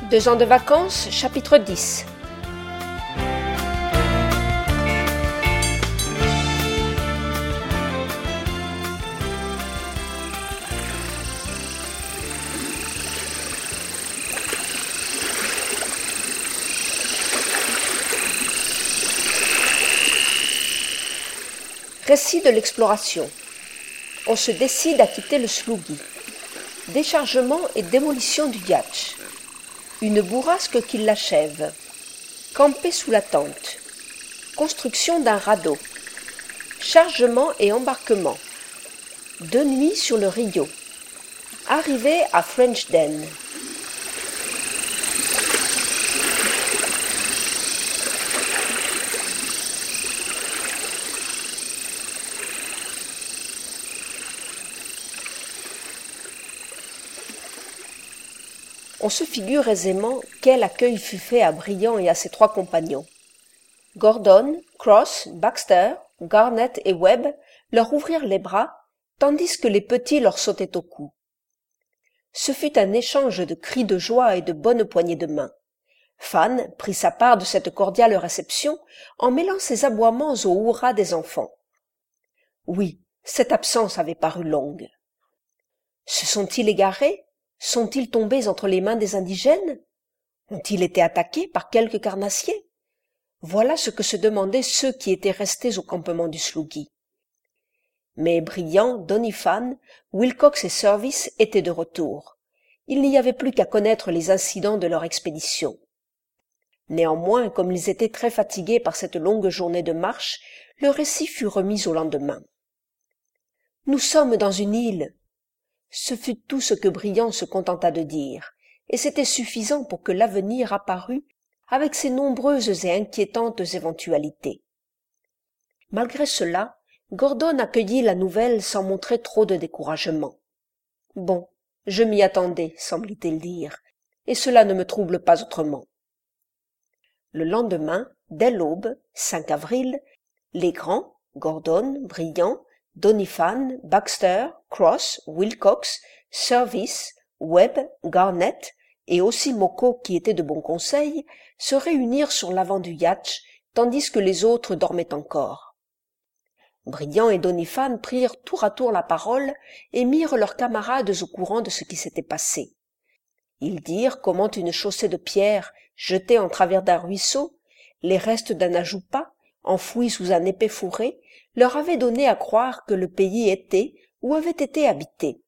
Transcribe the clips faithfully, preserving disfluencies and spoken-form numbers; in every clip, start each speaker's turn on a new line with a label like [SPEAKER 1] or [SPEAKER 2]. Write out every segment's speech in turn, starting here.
[SPEAKER 1] Deux ans de vacances, chapitre dix. Récit de l'exploration. On se décide à quitter le Sloughi. Déchargement et démolition du yacht. Une bourrasque qui l'achève. Camper sous la tente. Construction d'un radeau. Chargement et embarquement. Deux nuits sur le Rio. Arrivée à Frenchden. On se figure aisément quel accueil fut fait à Briand et à ses trois compagnons. Gordon, Cross, Baxter, Garnett et Webb leur ouvrirent les bras, tandis que les petits leur sautaient au cou. Ce fut un échange de cris de joie et de bonnes poignées de main. Fan prit sa part de cette cordiale réception en mêlant ses aboiements aux hurrahs des enfants. Oui, cette absence avait paru longue. Se sont-ils égarés ? Sont-ils tombés entre les mains des indigènes? Ont-ils été attaqués par quelques carnassiers? Voilà ce que se demandaient ceux qui étaient restés au campement du Sloughi. Mais Briand, Doniphan, Wilcox et Service étaient de retour. Il n'y avait plus qu'à connaître les incidents de leur expédition. Néanmoins, comme ils étaient très fatigués par cette longue journée de marche, le récit fut remis au lendemain. « Nous sommes dans une île !» Ce fut tout ce que Briand se contenta de dire, et c'était suffisant pour que l'avenir apparût avec ses nombreuses et inquiétantes éventualités. Malgré cela, Gordon accueillit la nouvelle sans montrer trop de découragement. « Bon, je m'y attendais, semblait-il dire, et cela ne me trouble pas autrement. » Le lendemain, dès l'aube, cinq avril, les grands, Gordon, Briand, Doniphan, Baxter, Cross, Wilcox, Service, Webb, Garnett et aussi Moko qui était de bon conseil se réunirent sur l'avant du yacht tandis que les autres dormaient encore. Briand et Doniphan prirent tour à tour la parole et mirent leurs camarades au courant de ce qui s'était passé. Ils dirent comment une chaussée de pierres jetée en travers d'un ruisseau, les restes d'un ajoupa, enfouis sous un épais fourré, leur avait donné à croire que le pays était ou avait été habité.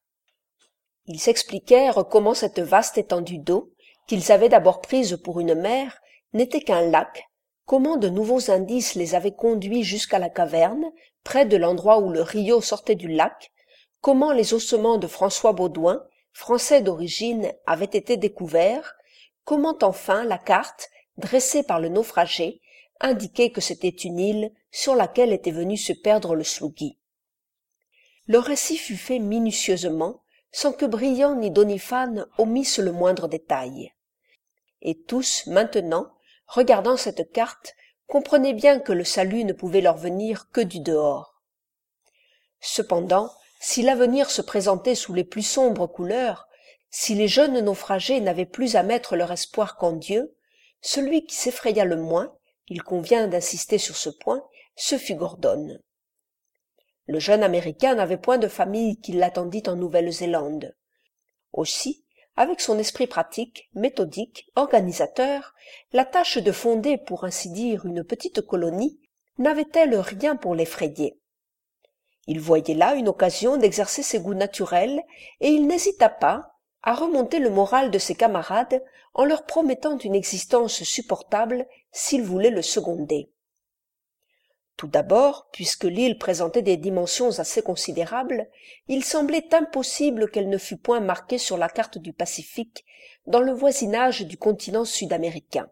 [SPEAKER 1] Ils s'expliquèrent comment cette vaste étendue d'eau, qu'ils avaient d'abord prise pour une mer, n'était qu'un lac, comment de nouveaux indices les avaient conduits jusqu'à la caverne, près de l'endroit où le Rio sortait du lac, comment les ossements de François Baudouin, français d'origine, avaient été découverts, comment enfin la carte, dressée par le naufragé, indiquait que c'était une île sur laquelle était venu se perdre le Sloughi. Le récit fut fait minutieusement, sans que Briand ni Doniphan omissent le moindre détail. Et tous, maintenant, regardant cette carte, comprenaient bien que le salut ne pouvait leur venir que du dehors. Cependant, si l'avenir se présentait sous les plus sombres couleurs, si les jeunes naufragés n'avaient plus à mettre leur espoir qu'en Dieu, celui qui s'effraya le moins, il convient d'insister sur ce point, ce fut Gordon. Le jeune Américain n'avait point de famille qui l'attendît en Nouvelle-Zélande. Aussi, avec son esprit pratique, méthodique, organisateur, la tâche de fonder, pour ainsi dire, une petite colonie, n'avait-elle rien pour l'effrayer. Il voyait là une occasion d'exercer ses goûts naturels, et il n'hésita pas à remonter le moral de ses camarades en leur promettant une existence supportable s'ils voulaient le seconder. Tout d'abord, puisque l'île présentait des dimensions assez considérables, il semblait impossible qu'elle ne fût point marquée sur la carte du Pacifique, dans le voisinage du continent sud-américain.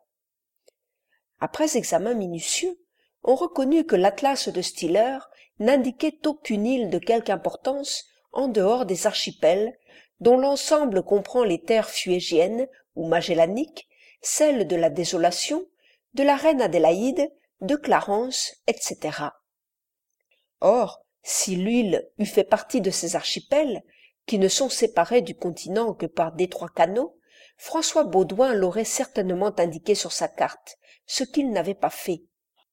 [SPEAKER 1] Après examen minutieux, on reconnut que l'atlas de Stiller n'indiquait aucune île de quelque importance en dehors des archipels, dont l'ensemble comprend les terres fuégiennes ou magellaniques, celles de la Désolation, de la Reine Adélaïde, de Clarence, et cetera. Or, si l'île eût fait partie de ces archipels, qui ne sont séparés du continent que par d'étroits canaux, François Baudouin l'aurait certainement indiqué sur sa carte, ce qu'il n'avait pas fait.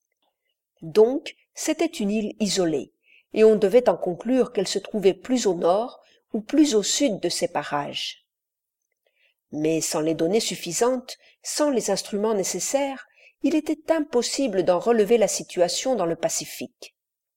[SPEAKER 1] Donc, c'était une île isolée, et on devait en conclure qu'elle se trouvait plus au nord ou plus au sud de ces parages. Mais sans les données suffisantes, sans les instruments nécessaires, il était impossible d'en relever la situation dans le Pacifique.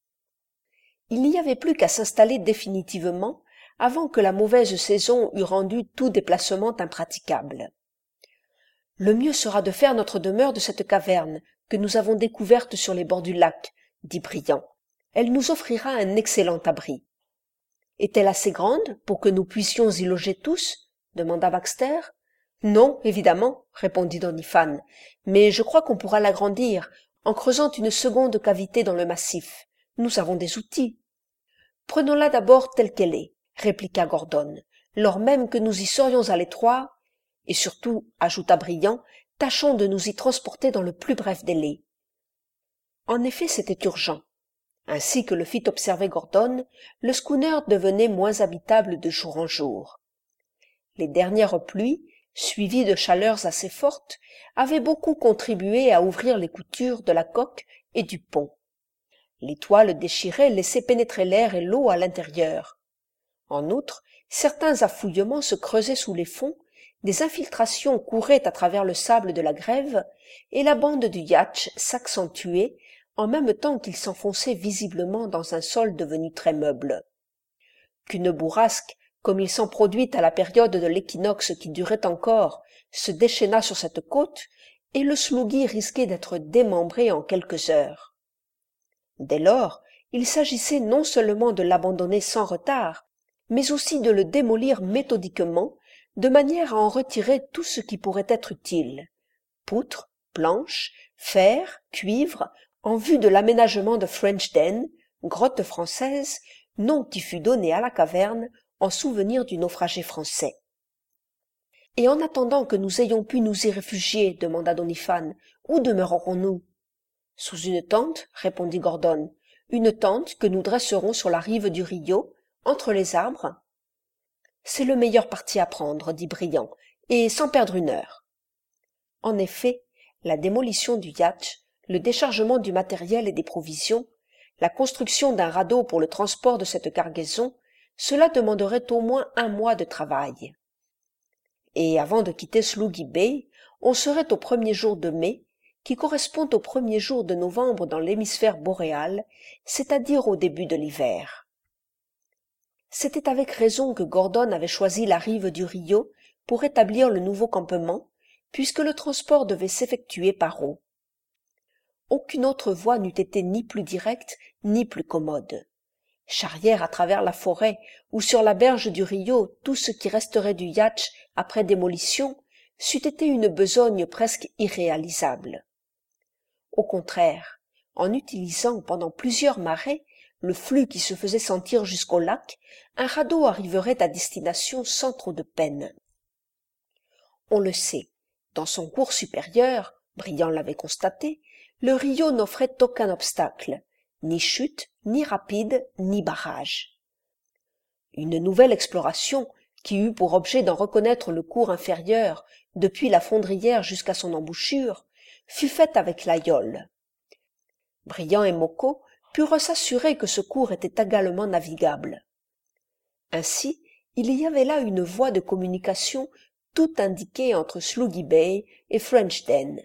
[SPEAKER 1] Il n'y avait plus qu'à s'installer définitivement avant que la mauvaise saison eût rendu tout déplacement impraticable. Le mieux sera de faire notre demeure de cette caverne que nous avons découverte sur les bords du lac, dit Briand. Elle nous offrira un excellent abri. Est-elle assez grande pour que nous puissions y loger tous? Demanda Baxter. Non, évidemment, répondit Doniphan, mais je crois qu'on pourra l'agrandir en creusant une seconde cavité dans le massif. Nous avons des outils. Prenons-la d'abord telle qu'elle est, répliqua Gordon, lors même que nous y serions à l'étroit, et surtout, ajouta Briand, tâchons de nous y transporter dans le plus bref délai. En effet, c'était urgent. Ainsi que le fit observer Gordon, le schooner devenait moins habitable de jour en jour. Les dernières pluies, suivies de chaleurs assez fortes, avaient beaucoup contribué à ouvrir les coutures de la coque et du pont. Les toiles déchirées laissaient pénétrer l'air et l'eau à l'intérieur. En outre, certains affouillements se creusaient sous les fonds, des infiltrations couraient à travers le sable de la grève, et la bande du yacht s'accentuait en même temps qu'il s'enfonçait visiblement dans un sol devenu très meuble. Qu'une bourrasque, comme il s'en produit à la période de l'équinoxe qui durait encore, se déchaînât sur cette côte, et le Sloogy risquait d'être démembré en quelques heures. Dès lors, il s'agissait non seulement de l'abandonner sans retard, mais aussi de le démolir méthodiquement, de manière à en retirer tout ce qui pourrait être utile, poutres, planches, fer, cuivre, en vue de l'aménagement de French Den, grotte française, nom qui fut donné à la caverne en souvenir du naufragé français. « Et en attendant que nous ayons pu nous y réfugier, demanda Doniphan, où demeurerons-nous? »« Sous une tente, répondit Gordon, une tente que nous dresserons sur la rive du Rio, entre les arbres. »« C'est le meilleur parti à prendre, dit Briand, et sans perdre une heure. » En effet, la démolition du yacht, le déchargement du matériel et des provisions, la construction d'un radeau pour le transport de cette cargaison, cela demanderait au moins un mois de travail. Et avant de quitter Sloogy Bay, on serait au premier jour de mai, qui correspond au premier jour de novembre dans l'hémisphère boréal, c'est-à-dire au début de l'hiver. C'était avec raison que Gordon avait choisi la rive du Rio pour établir le nouveau campement, puisque le transport devait s'effectuer par eau. Aucune autre voie n'eût été ni plus directe ni plus commode. Charrière à travers la forêt ou sur la berge du Rio tout ce qui resterait du yacht après démolition c'eût été une besogne presque irréalisable. Au contraire, en utilisant pendant plusieurs marées le flux qui se faisait sentir jusqu'au lac, un radeau arriverait à destination sans trop de peine. On le sait, dans son cours supérieur, Briand l'avait constaté, le Rio n'offrait aucun obstacle, ni chute, ni rapide, ni barrage. Une nouvelle exploration, qui eut pour objet d'en reconnaître le cours inférieur depuis la fondrière jusqu'à son embouchure, fut faite avec l'aïeul. Briand et Mocco purent s'assurer que ce cours était également navigable. Ainsi, il y avait là une voie de communication tout indiquée entre Sloogy Bay et French Den.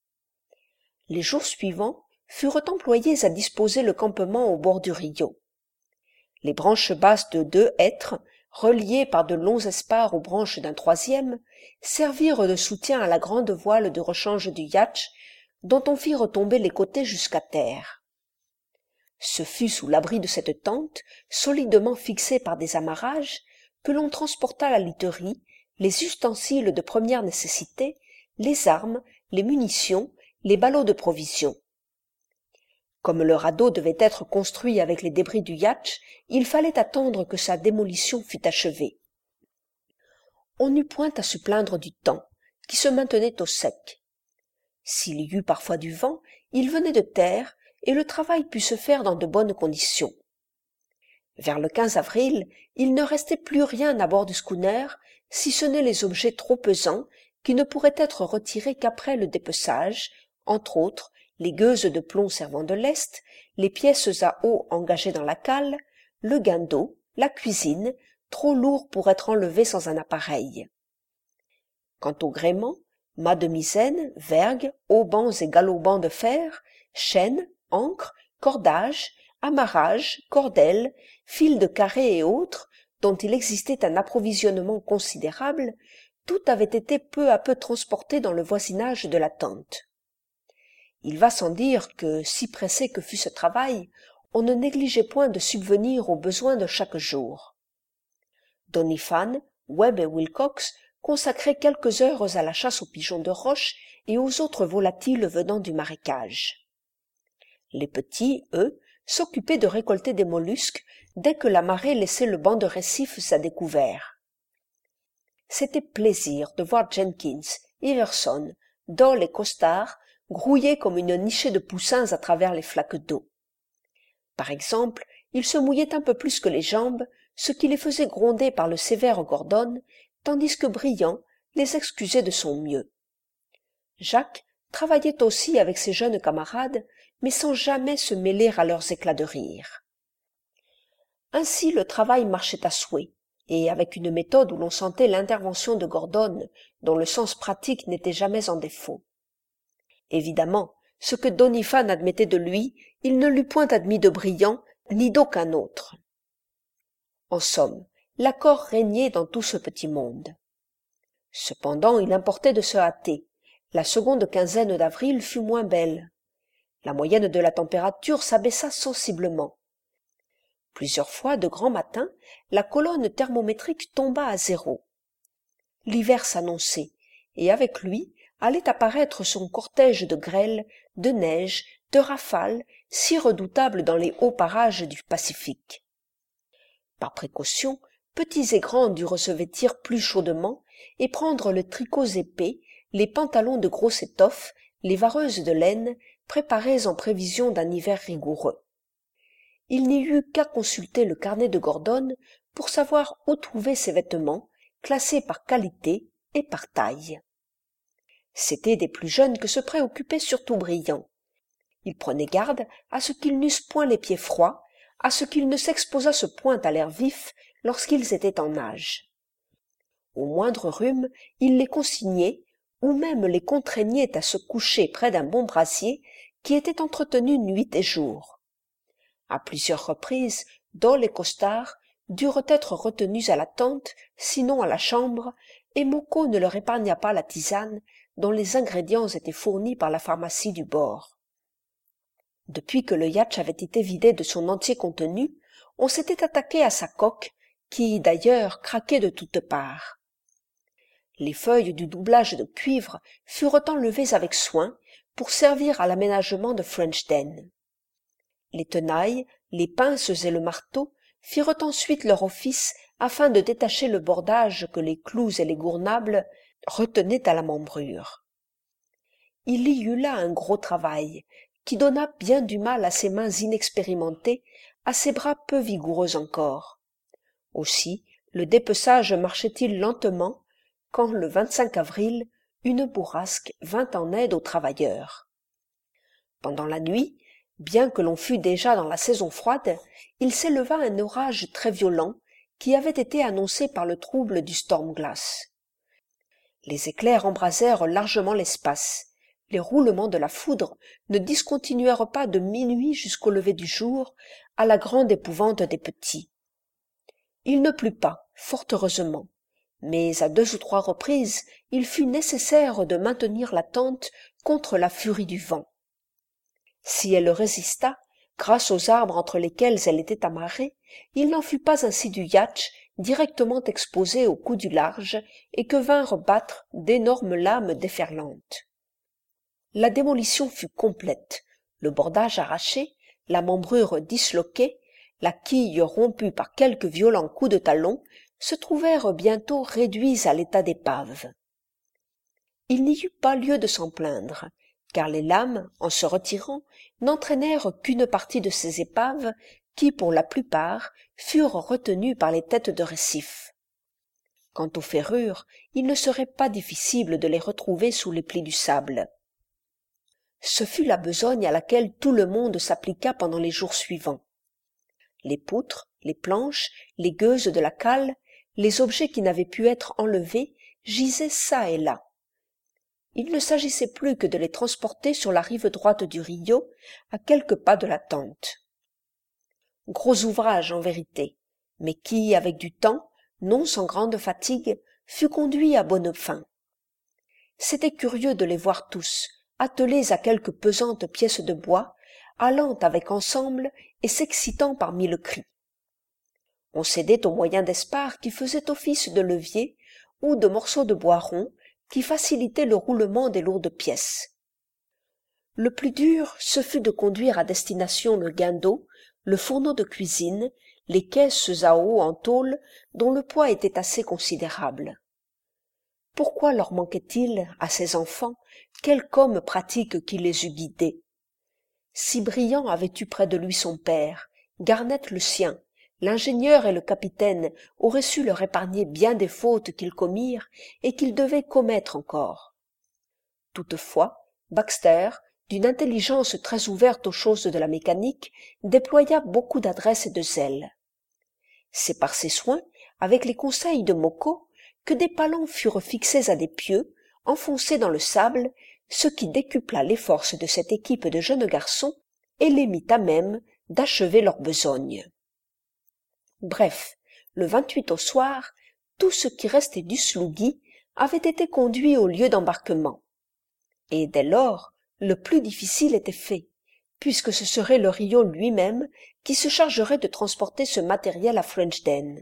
[SPEAKER 1] Les jours suivants furent employés à disposer le campement au bord du Rio. Les branches basses de deux hêtres, reliées par de longs espars aux branches d'un troisième, servirent de soutien à la grande voile de rechange du yacht, dont on fit retomber les côtés jusqu'à terre. Ce fut sous l'abri de cette tente, solidement fixée par des amarrages, que l'on transporta la literie, les ustensiles de première nécessité, les armes, les munitions, les ballots de provisions. Comme le radeau devait être construit avec les débris du yacht, il fallait attendre que sa démolition fût achevée. On n'eut point à se plaindre du temps, qui se maintenait au sec. S'il y eut parfois du vent, il venait de terre, et le travail put se faire dans de bonnes conditions. Vers le quinze avril, il ne restait plus rien à bord du schooner, si ce n'est les objets trop pesants qui ne pourraient être retirés qu'après le dépeçage, entre autres les gueuses de plomb servant de lest, les pièces à eau engagées dans la cale, le guindeau, la cuisine, trop lourds pour être enlevés sans un appareil. Quant au gréement, mâts de misaine, vergues, haubans et galopants de fer, chaînes, ancres, cordages, amarrages, cordelles, fils de carré et autres, dont il existait un approvisionnement considérable, tout avait été peu à peu transporté dans le voisinage de la tente. Il va sans dire que, si pressé que fût ce travail, on ne négligeait point de subvenir aux besoins de chaque jour. Doniphan, Webb et Wilcox consacraient quelques heures à la chasse aux pigeons de roche et aux autres volatiles venant du marécage. Les petits, eux, s'occupaient de récolter des mollusques dès que la marée laissait le banc de récifs à découvert. C'était plaisir de voir Jenkins, Everson, Doll et Costard grouiller comme une nichée de poussins à travers les flaques d'eau. Par exemple, ils se mouillaient un peu plus que les jambes, ce qui les faisait gronder par le sévère Gordon, tandis que Briand les excusait de son mieux. Jacques travaillait aussi avec ses jeunes camarades, mais sans jamais se mêler à leurs éclats de rire. Ainsi le travail marchait à souhait, et avec une méthode où l'on sentait l'intervention de Gordon, dont le sens pratique n'était jamais en défaut. Évidemment, ce que Doniphan admettait de lui, il ne l'eût point admis de Briand, ni d'aucun autre. En somme, l'accord régnait dans tout ce petit monde. Cependant, il importait de se hâter. La seconde quinzaine d'avril fut moins belle. La moyenne de la température s'abaissa sensiblement. Plusieurs fois, de grand matin, la colonne thermométrique tomba à zéro. L'hiver s'annonçait, et avec lui allait apparaître son cortège de grêle, de neige, de rafales, si redoutables dans les hauts parages du Pacifique. Par précaution, petits et grands durent se vêtir plus chaudement et prendre le tricot épais, les pantalons de grosse étoffe, les vareuses de laine, préparées en prévision d'un hiver rigoureux. Il n'y eut qu'à consulter le carnet de Gordon pour savoir où trouver ces vêtements, classés par qualité et par taille. C'étaient des plus jeunes que se préoccupait surtout Briand. Il prenait garde à ce qu'ils n'eussent point les pieds froids, à ce qu'ils ne s'exposassent point à l'air vif lorsqu'ils étaient en nage. Au moindre rhume, il les consignait, ou même les contraignait à se coucher près d'un bon brasier qui était entretenu nuit et jour. À plusieurs reprises, Doll et Costard durent être retenus à la tente, sinon à la chambre, et Moko ne leur épargna pas la tisane, dont les ingrédients étaient fournis par la pharmacie du bord. Depuis que le yacht avait été vidé de son entier contenu, on s'était attaqué à sa coque, qui, d'ailleurs, craquait de toutes parts. Les feuilles du doublage de cuivre furent enlevées avec soin pour servir à l'aménagement de Frenchden. Les tenailles, les pinces et le marteau firent ensuite leur office afin de détacher le bordage que les clous et les gournables retenaient à la membrure. Il y eut là un gros travail, qui donna bien du mal à ses mains inexpérimentées, à ses bras peu vigoureux encore. Aussi, le dépeçage marchait-il lentement, quand le vingt-cinq avril, une bourrasque vint en aide aux travailleurs. Pendant la nuit, bien que l'on fût déjà dans la saison froide, il s'éleva un orage très violent qui avait été annoncé par le trouble du storm-glace. Les éclairs embrasèrent largement l'espace. Les roulements de la foudre ne discontinuèrent pas de minuit jusqu'au lever du jour, à la grande épouvante des petits. Il ne plut pas, fort heureusement, mais à deux ou trois reprises il fut nécessaire de maintenir la tente contre la furie du vent. Si elle résista, grâce aux arbres entre lesquels elle était amarrée, il n'en fut pas ainsi du yacht directement exposé au coup du large et que vinrent battre d'énormes lames déferlantes. La démolition fut complète, le bordage arraché, la membrure disloquée, la quille rompue par quelques violents coups de talon, se trouvèrent bientôt réduits à l'état d'épave. Il n'y eut pas lieu de s'en plaindre, car les lames, en se retirant, n'entraînèrent qu'une partie de ces épaves qui, pour la plupart, furent retenues par les têtes de récif. Quant aux ferrures, il ne serait pas difficile de les retrouver sous les plis du sable. Ce fut la besogne à laquelle tout le monde s'appliqua pendant les jours suivants. Les poutres, les planches, les gueuses de la cale, les objets qui n'avaient pu être enlevés gisaient çà et là. Il ne s'agissait plus que de les transporter sur la rive droite du Rio, à quelques pas de la tente. Gros ouvrage en vérité, mais qui, avec du temps, non sans grande fatigue, fut conduit à bonne fin. C'était curieux de les voir tous, attelés à quelques pesantes pièces de bois, allant avec ensemble et s'excitant par mille cris. On s'aidait au moyen d'espars qui faisaient office de levier ou de morceaux de bois rond qui facilitaient le roulement des lourdes pièces. Le plus dur, ce fut de conduire à destination le guindeau, le fourneau de cuisine, les caisses à eau en tôle dont le poids était assez considérable. Pourquoi leur manquait-il, à ces enfants, quelque homme pratique qui les eût guidés? Si Briand avait eu près de lui son père, Garnett le sien, l'ingénieur et le capitaine auraient su leur épargner bien des fautes qu'ils commirent et qu'ils devaient commettre encore. Toutefois, Baxter, d'une intelligence très ouverte aux choses de la mécanique, déploya beaucoup d'adresse et de zèle. C'est par ses soins, avec les conseils de Moko, que des palans furent fixés à des pieux, enfoncés dans le sable, ce qui décupla les forces de cette équipe de jeunes garçons et les mit à même d'achever leur besogne. Bref, le vingt-huit au soir, tout ce qui restait du sloughi avait été conduit au lieu d'embarquement. Et dès lors, le plus difficile était fait, puisque ce serait le Rio lui-même qui se chargerait de transporter ce matériel à Frenchden.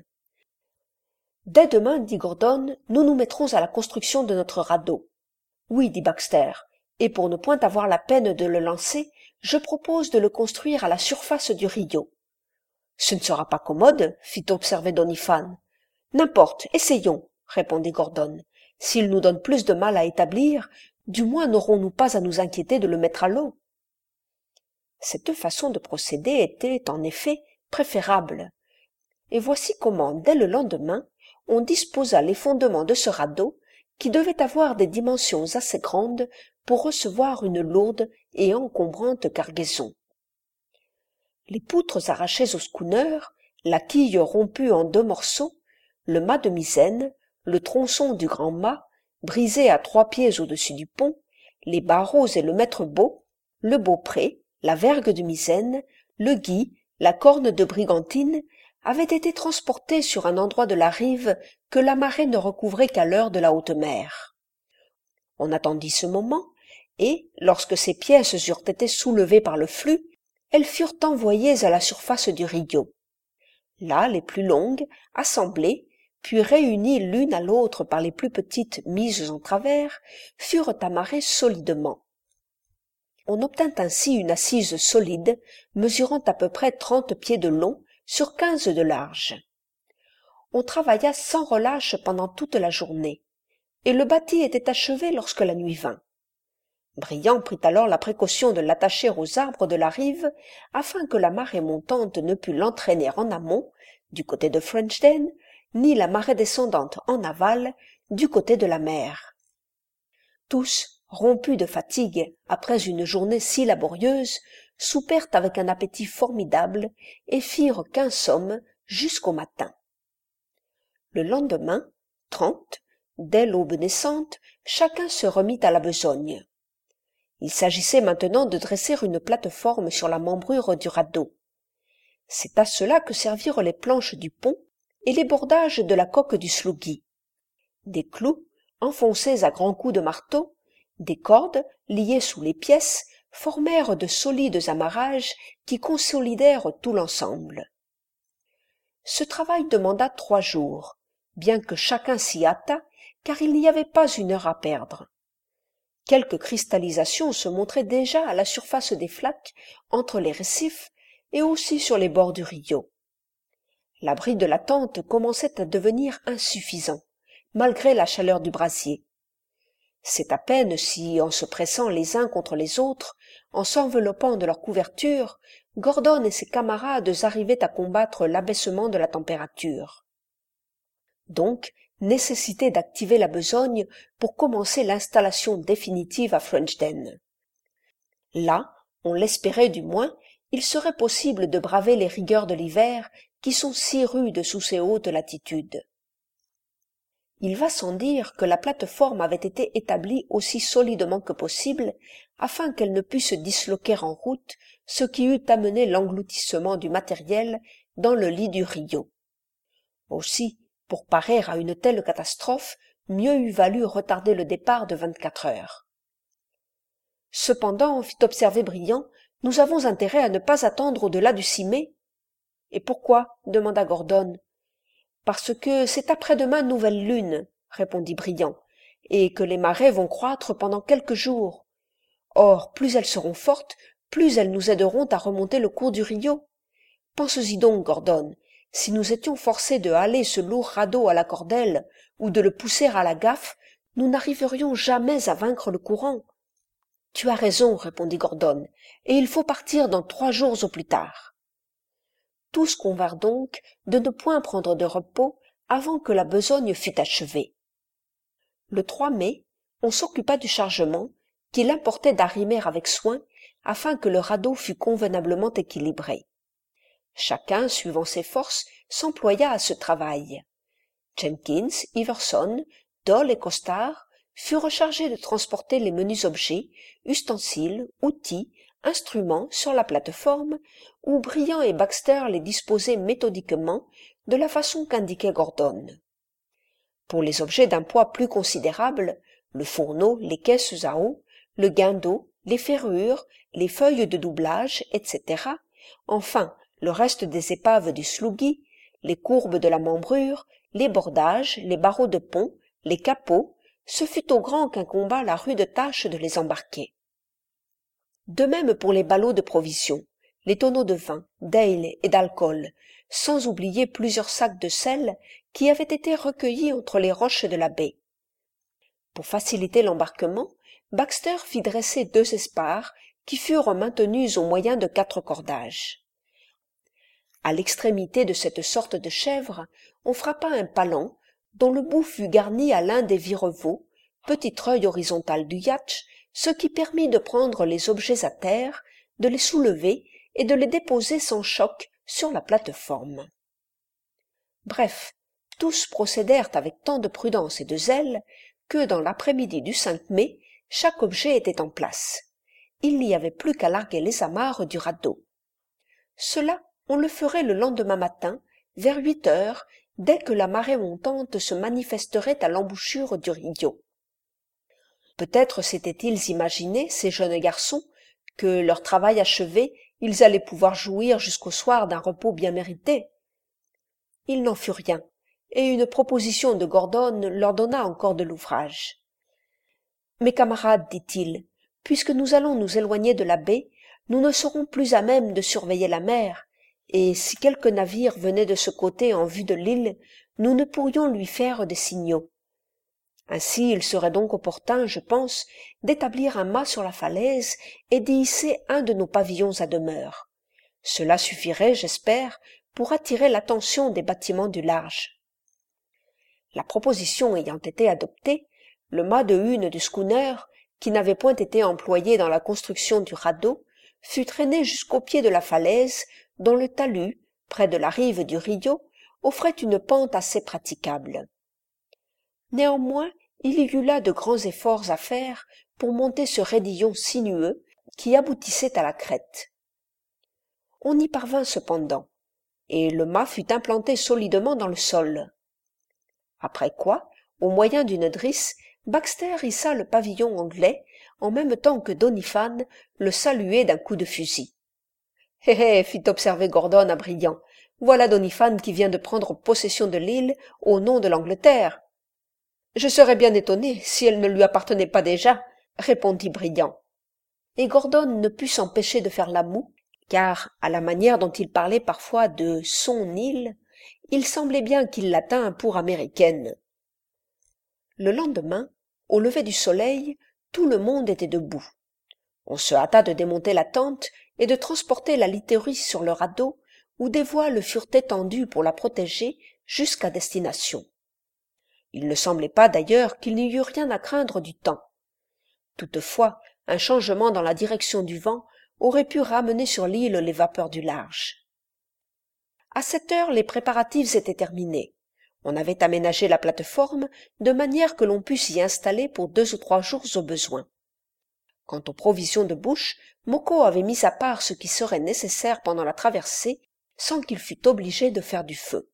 [SPEAKER 1] « Dès demain, dit Gordon, nous nous mettrons à la construction de notre radeau. »« Oui, dit Baxter, et pour ne point avoir la peine de le lancer, je propose de le construire à la surface du Rio. »« Ce ne sera pas commode, fit observer Doniphan. »« N'importe, essayons, répondit Gordon. S'il nous donne plus de mal à établir, du moins n'aurons-nous pas à nous inquiéter de le mettre à l'eau. » Cette façon de procéder était, en effet, préférable. Et voici comment, dès le lendemain, on disposa les fondements de ce radeau, qui devait avoir des dimensions assez grandes pour recevoir une lourde et encombrante cargaison. Les poutres arrachées au schooner, la quille rompue en deux morceaux, le mât de misaine, le tronçon du grand mât, brisé à trois pieds au-dessus du pont, les barreaux et le maître-bau, le beaupré, la vergue de misaine, le gui, la corne de brigantine, avaient été transportés sur un endroit de la rive que la marée ne recouvrait qu'à l'heure de la haute mer. On attendit ce moment, et, lorsque ces pièces eurent été soulevées par le flux, elles furent envoyées à la surface du Rio. Là, les plus longues, assemblées, puis réunies l'une à l'autre par les plus petites mises en travers, furent amarrées solidement. On obtint ainsi une assise solide, mesurant à peu près trente pieds de long sur quinze de large. On travailla sans relâche pendant toute la journée, et le bâti était achevé lorsque la nuit vint. Briand prit alors la précaution de l'attacher aux arbres de la rive, afin que la marée montante ne pût l'entraîner en amont, du côté de Frenchden, ni la marée descendante en aval, du côté de la mer. Tous, rompus de fatigue après une journée si laborieuse, soupèrent avec un appétit formidable et firent quinze hommes jusqu'au matin. Le lendemain, trente, dès l'aube naissante, chacun se remit à la besogne. Il s'agissait maintenant de dresser une plate-forme sur la membrure du radeau. C'est à cela que servirent les planches du pont et les bordages de la coque du sloughi. Des clous, enfoncés à grands coups de marteau, des cordes, liées sous les pièces, formèrent de solides amarrages qui consolidèrent tout l'ensemble. Ce travail demanda trois jours, bien que chacun s'y hâtât, car il n'y avait pas une heure à perdre. Quelques cristallisations se montraient déjà à la surface des flaques, entre les récifs, et aussi sur les bords du Rio. L'abri de la tente commençait à devenir insuffisant, malgré la chaleur du brasier. C'est à peine si, en se pressant les uns contre les autres, en s'enveloppant de leur couverture, Gordon et ses camarades arrivaient à combattre l'abaissement de la température. Donc, nécessité d'activer la besogne pour commencer l'installation définitive à Frenchden. Là, on l'espérait du moins, il serait possible de braver les rigueurs de l'hiver qui sont si rudes sous ces hautes latitudes. Il va sans dire que la plate-forme avait été établie aussi solidement que possible afin qu'elle ne pût se disloquer en route, ce qui eût amené l'engloutissement du matériel dans le lit du Rio. Aussi, pour parer à une telle catastrophe, mieux eût valu retarder le départ de vingt-quatre heures. Cependant, fit observer Briand, nous avons intérêt à ne pas attendre au-delà du six mai. Et pourquoi? Demanda Gordon. Parce que c'est après-demain nouvelle lune, répondit Briand, et que les marées vont croître pendant quelques jours. Or, plus elles seront fortes, plus elles nous aideront à remonter le cours du Rio. Pense-y donc, Gordon, si nous étions forcés de haler ce lourd radeau à la cordelle ou de le pousser à la gaffe, nous n'arriverions jamais à vaincre le courant. Tu as raison, répondit Gordon, et il faut partir dans trois jours au plus tard. Tous convinrent donc de ne point prendre de repos avant que la besogne fût achevée. Le trois mai, on s'occupa du chargement, qu'il importait d'arrimer avec soin afin que le radeau fût convenablement équilibré. Chacun, suivant ses forces, s'employa à ce travail. Jenkins, Iverson, Doll et Costard furent chargés de transporter les menus objets, ustensiles, outils, instruments sur la plate-forme, où Briand et Baxter les disposaient méthodiquement de la façon qu'indiquait Gordon. Pour les objets d'un poids plus considérable, le fourneau, les caisses à eau, le guindeau, les ferrures, les feuilles de doublage, et cetera, enfin le reste des épaves du sloughi, les courbes de la membrure, les bordages, les barreaux de pont, les capots, ce fut au grand qu'incomba la rude tâche de les embarquer. De même pour les ballots de provisions, les tonneaux de vin, d'ale et d'alcool, sans oublier plusieurs sacs de sel qui avaient été recueillis entre les roches de la baie. Pour faciliter l'embarquement, Baxter fit dresser deux espars qui furent maintenus au moyen de quatre cordages. À l'extrémité de cette sorte de chèvre, on frappa un palan dont le bout fut garni à l'un des virevots, petit treuil horizontal du yacht, ce qui permit de prendre les objets à terre, de les soulever et de les déposer sans choc sur la plate-forme. Bref, tous procédèrent avec tant de prudence et de zèle que dans l'après-midi du cinq mai, chaque objet était en place. Il n'y avait plus qu'à larguer les amarres du radeau. Cela, on le ferait le lendemain matin, vers huit heures, dès que la marée montante se manifesterait à l'embouchure du Rio. Peut-être s'étaient-ils imaginé, ces jeunes garçons, que, leur travail achevé, ils allaient pouvoir jouir jusqu'au soir d'un repos bien mérité. Il n'en fut rien, et une proposition de Gordon leur donna encore de l'ouvrage. « Mes camarades, dit-il, puisque nous allons nous éloigner de la baie, nous ne serons plus à même de surveiller la mer, et si quelque navire venait de ce côté en vue de l'île, nous ne pourrions lui faire des signaux. Ainsi il serait donc opportun, je pense, d'établir un mât sur la falaise et d'y hisser un de nos pavillons à demeure. Cela suffirait, j'espère, pour attirer l'attention des bâtiments du large. » La proposition ayant été adoptée, le mât de hune du schooner, qui n'avait point été employé dans la construction du radeau, fut traîné jusqu'au pied de la falaise, dont le talus, près de la rive du Rio, offrait une pente assez praticable. Néanmoins, il y eut là de grands efforts à faire pour monter ce raidillon sinueux qui aboutissait à la crête. On y parvint cependant, et le mât fut implanté solidement dans le sol. Après quoi, au moyen d'une drisse, Baxter hissa le pavillon anglais, en même temps que Doniphan le saluait d'un coup de fusil. « Hé hé !» fit observer Gordon à Briand. « Voilà Doniphan qui vient de prendre possession de l'île au nom de l'Angleterre. »« Je serais bien étonné si elle ne lui appartenait pas déjà, » répondit Briand. Et Gordon ne put s'empêcher de faire la moue, car, à la manière dont il parlait parfois de « son île », il semblait bien qu'il la tint pour américaine. Le lendemain, au lever du soleil, tout le monde était debout. On se hâta de démonter la tente et de transporter la literie sur le radeau, où des voiles furent étendues pour la protéger jusqu'à destination. Il ne semblait pas d'ailleurs qu'il n'y eût rien à craindre du temps. Toutefois, un changement dans la direction du vent aurait pu ramener sur l'île les vapeurs du large. À cette heure, les préparatifs étaient terminés. On avait aménagé la plate-forme de manière que l'on pût s'y installer pour deux ou trois jours au besoin. Quant aux provisions de bouche, Moko avait mis à part ce qui serait nécessaire pendant la traversée sans qu'il fût obligé de faire du feu.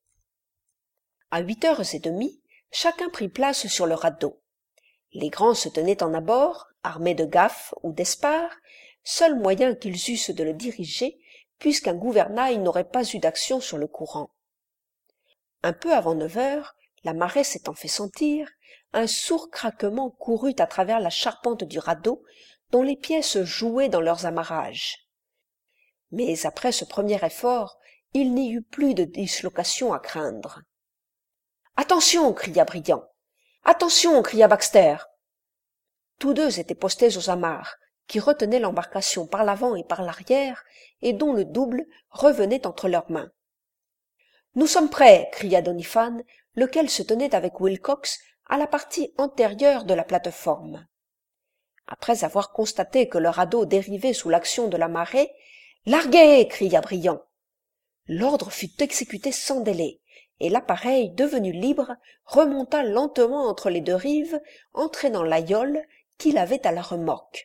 [SPEAKER 1] À huit heures et demie, chacun prit place sur le radeau. Les grands se tenaient en abord, armés de gaffes ou d'esparres, seul moyen qu'ils eussent de le diriger, puisqu'un gouvernail n'aurait pas eu d'action sur le courant. Un peu avant neuf heures, la marée s'étant fait sentir, un sourd craquement courut à travers la charpente du radeau, dont les pièces jouaient dans leurs amarrages. Mais après ce premier effort, il n'y eut plus de dislocation à craindre. « Attention !» cria Briand. « Attention !» cria Baxter. Tous deux étaient postés aux amarres, qui retenaient l'embarcation par l'avant et par l'arrière, et dont le double revenait entre leurs mains. « Nous sommes prêts !» cria Doniphan, lequel se tenait avec Wilcox à la partie antérieure de la plate-forme. Après avoir constaté que le radeau dérivait sous l'action de la marée, « Larguez !» cria Briand. L'ordre fut exécuté sans délai, et l'appareil, devenu libre, remonta lentement entre les deux rives, entraînant l'aïeul qu'il avait à la remorque.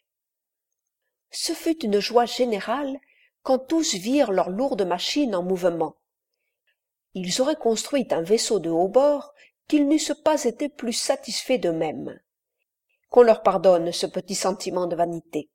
[SPEAKER 1] Ce fut une joie générale quand tous virent leur lourde machine en mouvement. Ils auraient construit un vaisseau de haut bord qu'ils n'eussent pas été plus satisfaits d'eux-mêmes. Qu'on leur pardonne ce petit sentiment de vanité.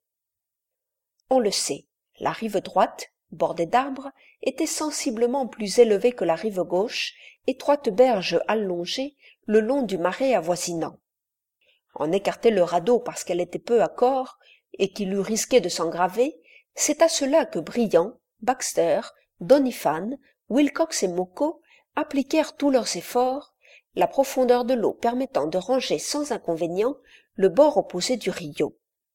[SPEAKER 1] On le sait, la rive droite, bordée d'arbres, était sensiblement plus élevée que la rive gauche, étroite berge allongée le long du marais avoisinant. On écartait le radeau parce qu'elle était peu à corps et qu'il eût risqué de s'engraver, c'est à cela que Briand, Baxter, Doniphan, Wilcox et Moko appliquèrent tous leurs efforts, la profondeur de l'eau permettant de ranger sans inconvénient le bord opposé du Rio.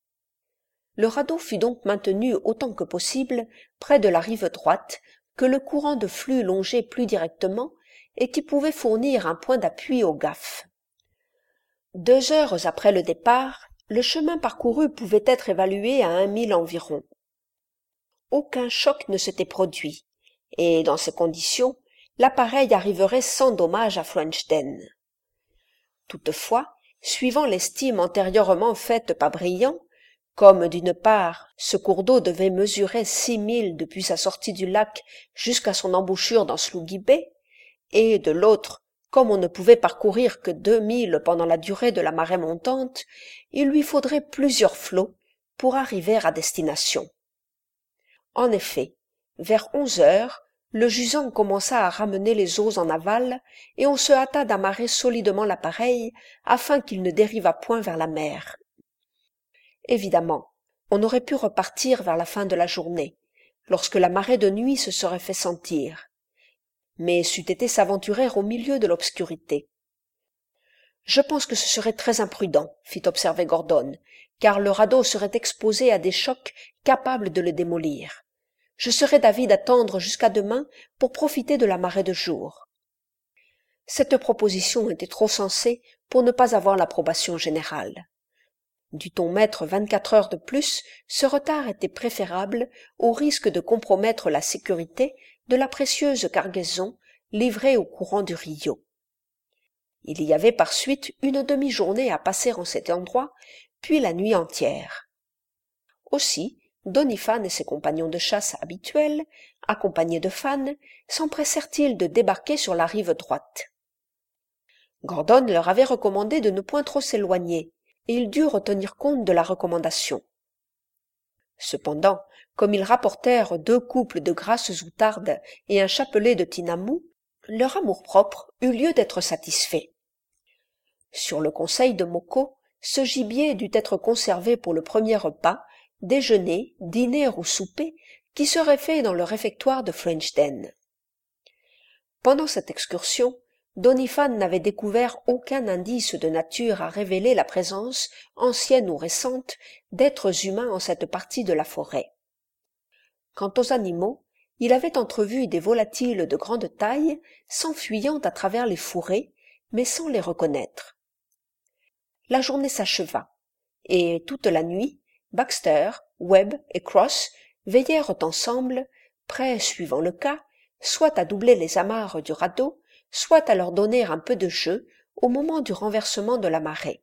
[SPEAKER 1] Le radeau fut donc maintenu autant que possible près de la rive droite, que le courant de flux longeait plus directement et qui pouvait fournir un point d'appui aux gaffes. Deux heures après le départ, le chemin parcouru pouvait être évalué à un mille environ. Aucun choc ne s'était produit, et dans ces conditions, l'appareil arriverait sans dommage à Frenchden. Toutefois, suivant l'estime antérieurement faite par Briand, comme d'une part ce cours d'eau devait mesurer six milles depuis sa sortie du lac jusqu'à son embouchure dans Sluggy Bay, et de l'autre, comme on ne pouvait parcourir que deux milles pendant la durée de la marée montante, il lui faudrait plusieurs flots pour arriver à destination. En effet, vers onze heures, le jusant commença à ramener les eaux en aval, et on se hâta d'amarrer solidement l'appareil afin qu'il ne dérivât point vers la mer. Évidemment, on aurait pu repartir vers la fin de la journée, lorsque la marée de nuit se serait fait sentir, mais c'eût été s'aventurer au milieu de l'obscurité. « Je pense que ce serait très imprudent, » fit observer Gordon, « car le radeau serait exposé à des chocs capables de le démolir. Je serais d'avis d'attendre jusqu'à demain pour profiter de la marée de jour. » Cette proposition était trop sensée pour ne pas avoir l'approbation générale. Dût-on mettre vingt-quatre heures de plus, ce retard était préférable au risque de compromettre la sécurité de la précieuse cargaison livrée au courant du Rio. Il y avait par suite une demi-journée à passer en cet endroit, puis la nuit entière. Aussi, Doniphan et ses compagnons de chasse habituels, accompagnés de Fan, s'empressèrent-ils de débarquer sur la rive droite. Gordon leur avait recommandé de ne point trop s'éloigner, et ils durent tenir compte de la recommandation. Cependant, comme ils rapportèrent deux couples de grasses outardes et un chapelet de tinamous, leur amour-propre eut lieu d'être satisfait. Sur le conseil de Moko, ce gibier dut être conservé pour le premier repas, déjeuner, dîner ou souper, qui serait fait dans le réfectoire de Frenchden. Pendant cette excursion, Doniphan n'avait découvert aucun indice de nature à révéler la présence, ancienne ou récente, d'êtres humains en cette partie de la forêt. Quant aux animaux, il avait entrevu des volatiles de grande taille s'enfuyant à travers les fourrés, mais sans les reconnaître. La journée s'acheva, et toute la nuit, Baxter, Webb et Cross veillèrent ensemble, prêts, suivant le cas, soit à doubler les amarres du radeau, soit à leur donner un peu de jeu au moment du renversement de la marée.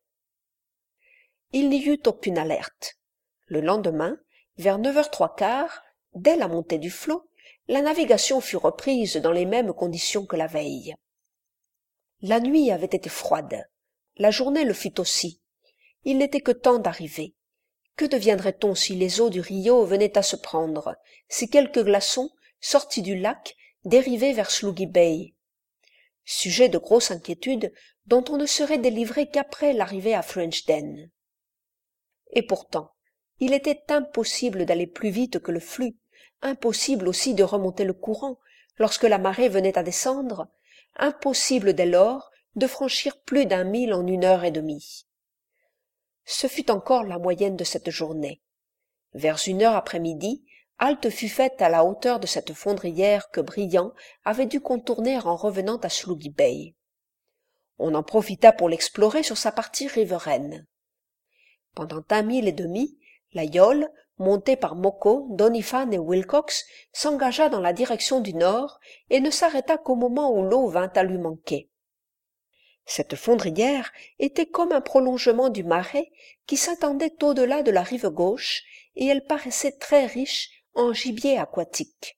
[SPEAKER 1] Il n'y eut aucune alerte. Le lendemain, vers neuf heures trois quarts, dès la montée du flot, la navigation fut reprise dans les mêmes conditions que la veille. La nuit avait été froide. La journée le fut aussi. Il n'était que temps d'arriver. Que deviendrait-on si les eaux du Rio venaient à se prendre, si quelques glaçons, sortis du lac, dérivaient vers Sluggy Bay? Sujet de grosse inquiétude dont on ne serait délivré qu'après l'arrivée à Frenchden. Et pourtant, il était impossible d'aller plus vite que le flux, impossible aussi de remonter le courant lorsque la marée venait à descendre, impossible dès lors de franchir plus d'un mille en une heure et demie. Ce fut encore la moyenne de cette journée. Vers une heure après-midi, halte fut faite à la hauteur de cette fondrière que Briand avait dû contourner en revenant à Sluggy Bay. On en profita pour l'explorer sur sa partie riveraine. Pendant un mille et demi, la yole, montée par Moko, Doniphan et Wilcox, s'engagea dans la direction du nord et ne s'arrêta qu'au moment où l'eau vint à lui manquer. Cette fondrière était comme un prolongement du marais qui s'étendait au-delà de la rive gauche, et elle paraissait très riche en gibier aquatique.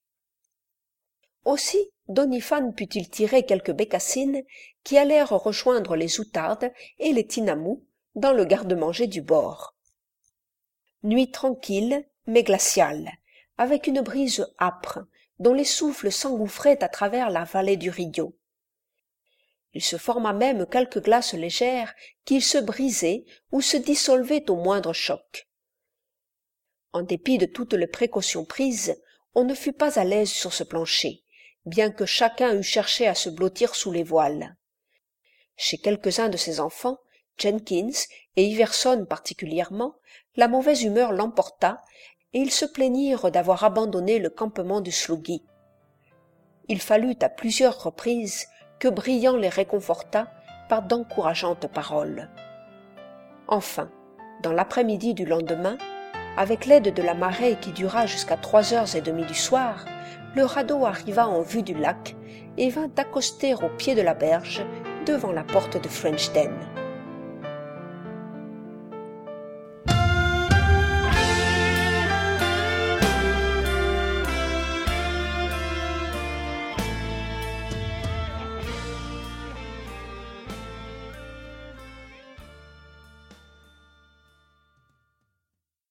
[SPEAKER 1] Aussi Doniphan put-il tirer quelques bécassines qui allèrent rejoindre les outardes et les tinamous dans le garde-manger du bord. Nuit tranquille mais glaciale, avec une brise âpre dont les souffles s'engouffraient à travers la vallée du Rio. Il se forma même quelques glaces légères qui se brisaient ou se dissolvaient au moindre choc. En dépit de toutes les précautions prises, on ne fut pas à l'aise sur ce plancher, bien que chacun eût cherché à se blottir sous les voiles. Chez quelques-uns de ses enfants, Jenkins et Iverson particulièrement, la mauvaise humeur l'emporta et ils se plaignirent d'avoir abandonné le campement du Sluggy. Il fallut à plusieurs reprises que Briand les réconforta par d'encourageantes paroles. Enfin, dans l'après-midi du lendemain, avec l'aide de la marée qui dura jusqu'à trois heures et demie du soir, le radeau arriva en vue du lac et vint accoster au pied de la berge devant la porte de Frenchden.